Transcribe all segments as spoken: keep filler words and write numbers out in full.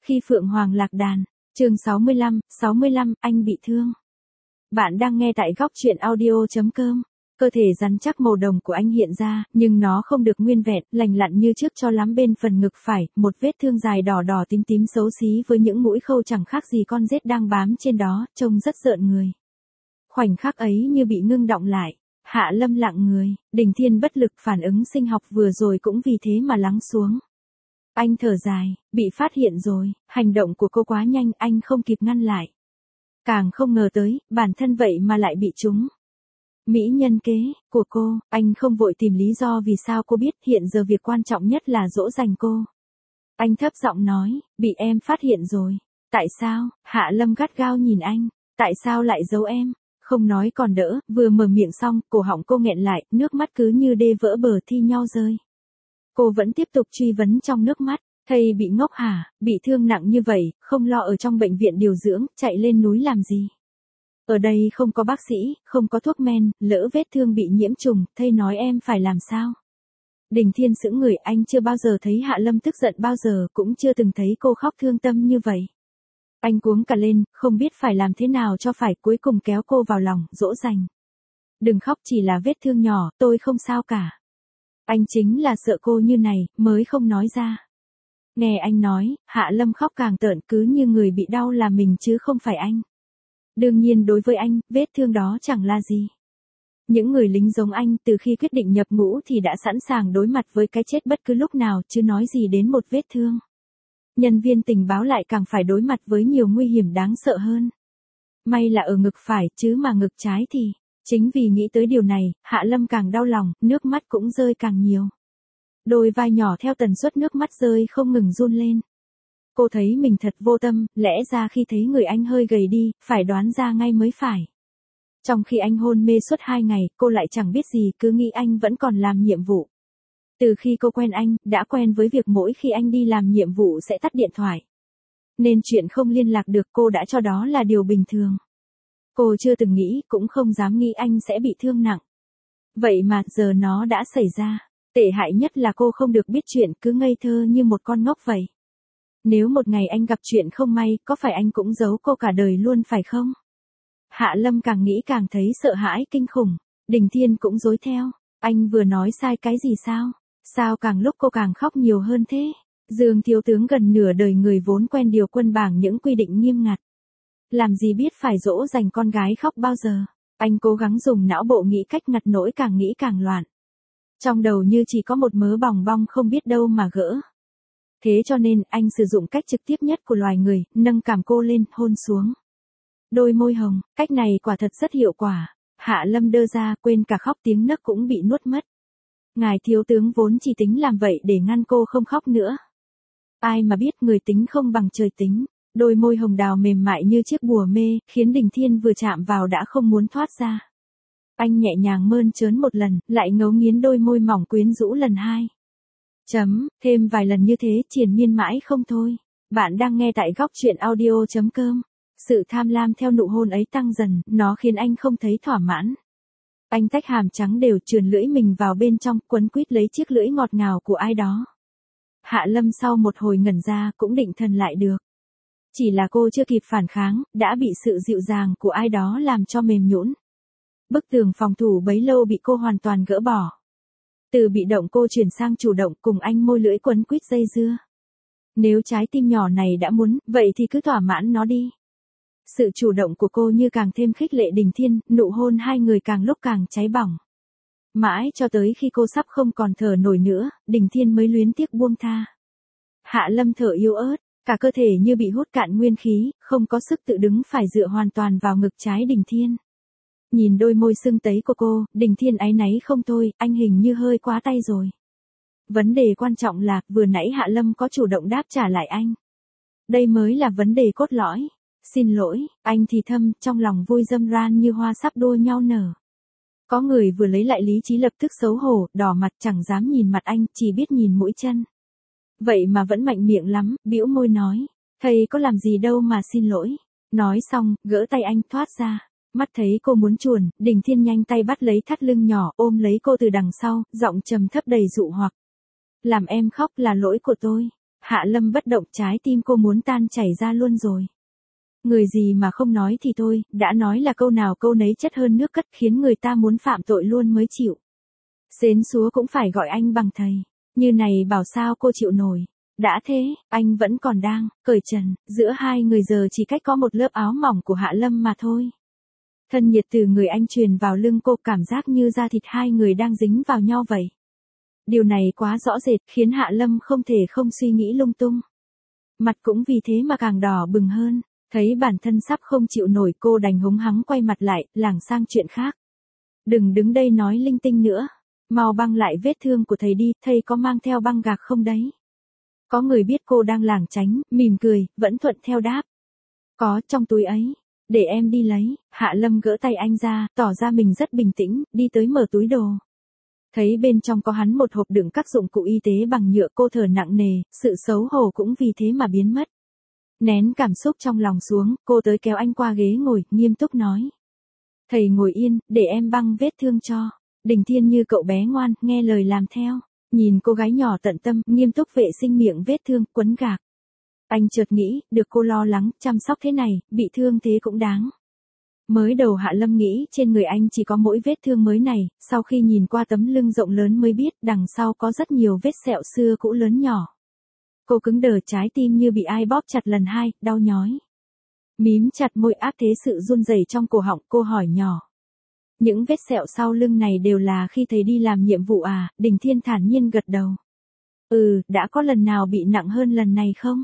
Khi Phượng Hoàng lạc đàn, chương sáu mươi lăm, sáu mươi lăm, anh bị thương. Bạn đang nghe tại góc truyện audio chấm com. Cơ thể rắn chắc màu đồng của anh hiện ra, nhưng nó không được nguyên vẹn, lành lặn như trước cho lắm. Bên phần ngực phải, một vết thương dài đỏ đỏ tím tím xấu xí với những mũi khâu chẳng khác gì con rết đang bám trên đó, trông rất rợn người. Khoảnh khắc ấy như bị ngưng đọng lại. Hạ Lâm lặng người, Đình Thiên bất lực, phản ứng sinh học vừa rồi cũng vì thế mà lắng xuống. Anh thở dài, bị phát hiện rồi, hành động của cô quá nhanh, anh không kịp ngăn lại. Càng không ngờ tới, bản thân vậy mà lại bị trúng. Mỹ nhân kế của cô, anh không vội tìm lý do vì sao cô biết, hiện giờ việc quan trọng nhất là dỗ dành cô. Anh thấp giọng nói, bị em phát hiện rồi. Tại sao? Hạ Lâm gắt gao nhìn anh, tại sao lại giấu em? Không nói còn đỡ, vừa mở miệng xong, cổ họng cô nghẹn lại, nước mắt cứ như đê vỡ bờ thi nhau rơi. Cô vẫn tiếp tục truy vấn trong nước mắt, thầy bị ngốc hả, bị thương nặng như vậy, không lo ở trong bệnh viện điều dưỡng, chạy lên núi làm gì? Ở đây không có bác sĩ, không có thuốc men, lỡ vết thương bị nhiễm trùng, thầy nói em phải làm sao? Đình Thiên sững người, anh chưa bao giờ thấy Hạ Lâm tức giận bao giờ, cũng chưa từng thấy cô khóc thương tâm như vậy. Anh cuống cả lên, không biết phải làm thế nào cho phải, cuối cùng kéo cô vào lòng, dỗ dành. Đừng khóc, chỉ là vết thương nhỏ, tôi không sao cả. Anh chính là sợ cô như này, mới không nói ra. Nghe anh nói, Hạ Lâm khóc càng tợn, cứ như người bị đau là mình chứ không phải anh. Đương nhiên đối với anh, vết thương đó chẳng là gì. Những người lính giống anh từ khi quyết định nhập ngũ thì đã sẵn sàng đối mặt với cái chết bất cứ lúc nào, chứ nói gì đến một vết thương. Nhân viên tình báo lại càng phải đối mặt với nhiều nguy hiểm đáng sợ hơn. May là ở ngực phải, chứ mà ngực trái thì... Chính vì nghĩ tới điều này, Hạ Lâm càng đau lòng, nước mắt cũng rơi càng nhiều. Đôi vai nhỏ theo tần suất nước mắt rơi không ngừng run lên. Cô thấy mình thật vô tâm, lẽ ra khi thấy người anh hơi gầy đi, phải đoán ra ngay mới phải. Trong khi anh hôn mê suốt hai ngày, cô lại chẳng biết gì, cứ nghĩ anh vẫn còn làm nhiệm vụ. Từ khi cô quen anh, đã quen với việc mỗi khi anh đi làm nhiệm vụ sẽ tắt điện thoại. Nên chuyện không liên lạc được cô đã cho đó là điều bình thường. Cô chưa từng nghĩ, cũng không dám nghĩ anh sẽ bị thương nặng. Vậy mà giờ nó đã xảy ra. Tệ hại nhất là cô không được biết chuyện, cứ ngây thơ như một con ngốc vậy. Nếu một ngày anh gặp chuyện không may, có phải anh cũng giấu cô cả đời luôn phải không? Hạ Lâm càng nghĩ càng thấy sợ hãi kinh khủng. Đình Thiên cũng dối theo. Anh vừa nói sai cái gì sao? Sao càng lúc cô càng khóc nhiều hơn thế? Dương thiếu tướng gần nửa đời người vốn quen điều quân bảng những quy định nghiêm ngặt. Làm gì biết phải dỗ dành con gái khóc bao giờ. Anh cố gắng dùng não bộ nghĩ cách ngặt nỗi, càng nghĩ càng loạn. Trong đầu như chỉ có một mớ bòng bong không biết đâu mà gỡ. Thế cho nên anh sử dụng cách trực tiếp nhất của loài người, nâng cằm cô lên, hôn xuống. Đôi môi hồng, cách này quả thật rất hiệu quả. Hạ Lâm đơ ra, quên cả khóc, tiếng nấc cũng bị nuốt mất. Ngài thiếu tướng vốn chỉ tính làm vậy để ngăn cô không khóc nữa. Ai mà biết người tính không bằng trời tính. Đôi môi hồng đào mềm mại như chiếc bùa mê, khiến Đình Thiên vừa chạm vào đã không muốn thoát ra. Anh nhẹ nhàng mơn trớn một lần, lại ngấu nghiến đôi môi mỏng quyến rũ lần hai. Chấm, thêm vài lần như thế, triền miên mãi không thôi. Bạn đang nghe tại góc truyện audio chấm com. Sự tham lam theo nụ hôn ấy tăng dần, nó khiến anh không thấy thỏa mãn. Anh tách hàm trắng đều, trườn lưỡi mình vào bên trong, quấn quýt lấy chiếc lưỡi ngọt ngào của ai đó. Hạ Lâm sau một hồi ngẩn ra, cũng định thần lại được. Chỉ là cô chưa kịp phản kháng, đã bị sự dịu dàng của ai đó làm cho mềm nhũn. Bức tường phòng thủ bấy lâu bị cô hoàn toàn gỡ bỏ. Từ bị động cô chuyển sang chủ động, cùng anh môi lưỡi quấn quýt dây dưa. Nếu trái tim nhỏ này đã muốn, vậy thì cứ thỏa mãn nó đi. Sự chủ động của cô như càng thêm khích lệ Đình Thiên, nụ hôn hai người càng lúc càng cháy bỏng. Mãi cho tới khi cô sắp không còn thở nổi nữa, Đình Thiên mới luyến tiếc buông tha. Hạ Lâm thở yếu ớt. Cả cơ thể như bị hút cạn nguyên khí, không có sức tự đứng, phải dựa hoàn toàn vào ngực trái Đình Thiên. Nhìn đôi môi sưng tấy của cô, Đình Thiên áy náy không thôi, anh hình như hơi quá tay rồi. Vấn đề quan trọng là, vừa nãy Hạ Lâm có chủ động đáp trả lại anh. Đây mới là vấn đề cốt lõi. Xin lỗi, anh thì thầm, trong lòng vui râm ran như hoa sắp đua nhau nở. Có người vừa lấy lại lý trí lập tức xấu hổ, đỏ mặt chẳng dám nhìn mặt anh, chỉ biết nhìn mũi chân. Vậy mà vẫn mạnh miệng lắm, bĩu môi nói, thầy có làm gì đâu mà xin lỗi. Nói xong, gỡ tay anh thoát ra. Mắt thấy cô muốn chuồn, Đình Thiên nhanh tay bắt lấy thắt lưng nhỏ, ôm lấy cô từ đằng sau, giọng trầm thấp đầy dụ hoặc. Làm em khóc là lỗi của tôi. Hạ Lâm bất động, trái tim cô muốn tan chảy ra luôn rồi. Người gì mà không nói thì thôi, đã nói là câu nào câu nấy chất hơn nước cất, khiến người ta muốn phạm tội luôn mới chịu. Xến xúa cũng phải gọi anh bằng thầy. Như này bảo sao cô chịu nổi. Đã thế, anh vẫn còn đang cởi trần, giữa hai người giờ chỉ cách có một lớp áo mỏng của Hạ Lâm mà thôi. Thân nhiệt từ người anh truyền vào lưng cô, cảm giác như da thịt hai người đang dính vào nhau vậy. Điều này quá rõ rệt, khiến Hạ Lâm không thể không suy nghĩ lung tung. Mặt cũng vì thế mà càng đỏ bừng hơn. Thấy bản thân sắp không chịu nổi, cô đành húng hắng quay mặt lại, lảng sang chuyện khác. Đừng đứng đây nói linh tinh nữa. Mau băng lại vết thương của thầy đi, thầy có mang theo băng gạc không đấy? Có người biết cô đang lảng tránh, mỉm cười, vẫn thuận theo đáp. Có, trong túi ấy. Để em đi lấy. Hạ Lâm gỡ tay anh ra, tỏ ra mình rất bình tĩnh, đi tới mở túi đồ. Thấy bên trong có hắn một hộp đựng các dụng cụ y tế bằng nhựa, cô thở nặng nề, sự xấu hổ cũng vì thế mà biến mất. Nén cảm xúc trong lòng xuống, cô tới kéo anh qua ghế ngồi, nghiêm túc nói. Thầy ngồi yên, để em băng vết thương cho. Đình Thiên như cậu bé ngoan, nghe lời làm theo. Nhìn cô gái nhỏ tận tâm, nghiêm túc vệ sinh miệng vết thương, quấn gạc. Anh chợt nghĩ, được cô lo lắng, chăm sóc thế này, bị thương thế cũng đáng. Mới đầu Hạ Lâm nghĩ trên người anh chỉ có mỗi vết thương mới này, sau khi nhìn qua tấm lưng rộng lớn mới biết đằng sau có rất nhiều vết sẹo xưa cũ lớn nhỏ. Cô cứng đờ, trái tim như bị ai bóp chặt lần hai, đau nhói. Mím chặt môi áp thế sự run rẩy trong cổ họng, cô hỏi nhỏ. Những vết sẹo sau lưng này đều là khi thầy đi làm nhiệm vụ à? Đình Thiên thản nhiên gật đầu. Ừ, đã có lần nào bị nặng hơn lần này không?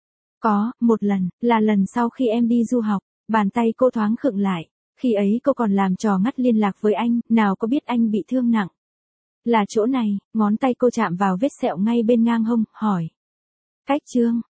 Có, một lần, là lần sau khi em đi du học. Bàn tay cô thoáng khựng lại. Khi ấy cô còn làm trò ngắt liên lạc với anh, nào có biết anh bị thương nặng. Là chỗ này, ngón tay cô chạm vào vết sẹo ngay bên ngang hông, hỏi. Cách Trương,